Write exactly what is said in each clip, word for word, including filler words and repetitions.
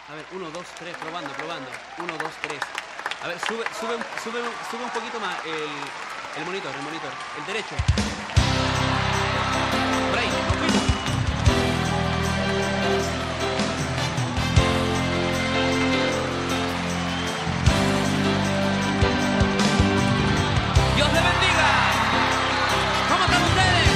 A ver, uno, dos, tres, probando, probando. Uno, dos, tres. A ver, sube, sube, un- sube, un- sube un poquito más el, el monitor, el monitor. El derecho. Por ahí, nos fuimos. Dios le bendiga. ¿Cómo están ustedes?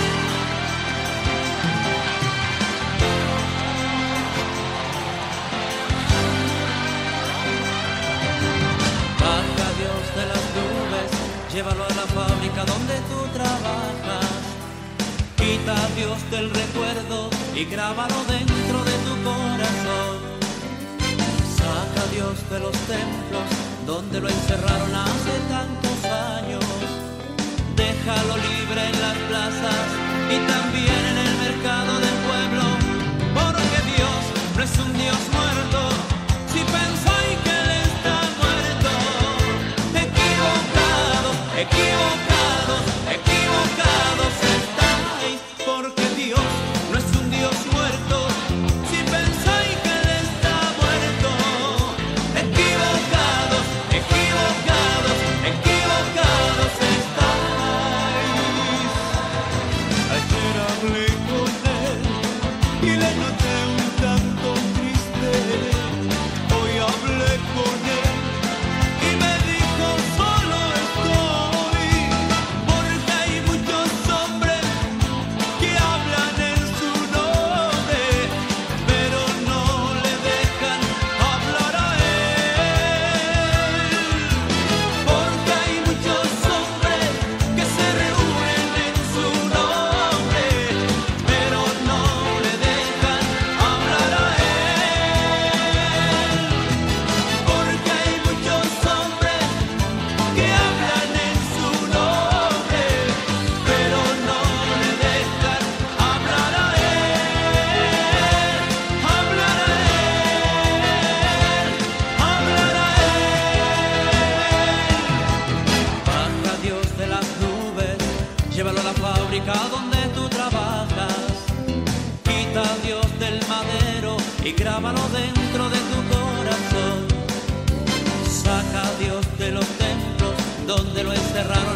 Baja Dios de las nubes, llévalo a la fábrica donde tú trabajas. Quita a Dios del recuerdo y grábalo dentro de tu corazón. Saca a Dios de los templos donde lo encerraron hace tantos años. Déjalo libre en las plazas y también en el mercado del pueblo, porque Dios no es un Dios muerto. Si pensáis que Él está muerto, equivocados, equivocados, equivocados estáis, porque Dios no es un Dios muerto. Si pensáis que Él está muerto, equivocados, equivocados, equivocados estáis. Ayer hablé con Él y le noté un tanto triste. Hoy hablé con Él y me dijo: solo estoy, porque hay muchos hombres que hablan en su nombre, pero no le dejan hablar a Él. Porque hay muchos hombres que se reúnen en su nombre, pero no le dejan hablar a Él. Porque hay muchos hombres que hablan en su nombre, pero no le dejan hablar a Él. Hablar a Él, hablar a Él. Baja Dios de las nubes, llévalo a la fábrica donde tú trabajas. Quita a Dios del madero y grábalo dentro de tu corazón. Saca a Dios de los templos donde lo encerraron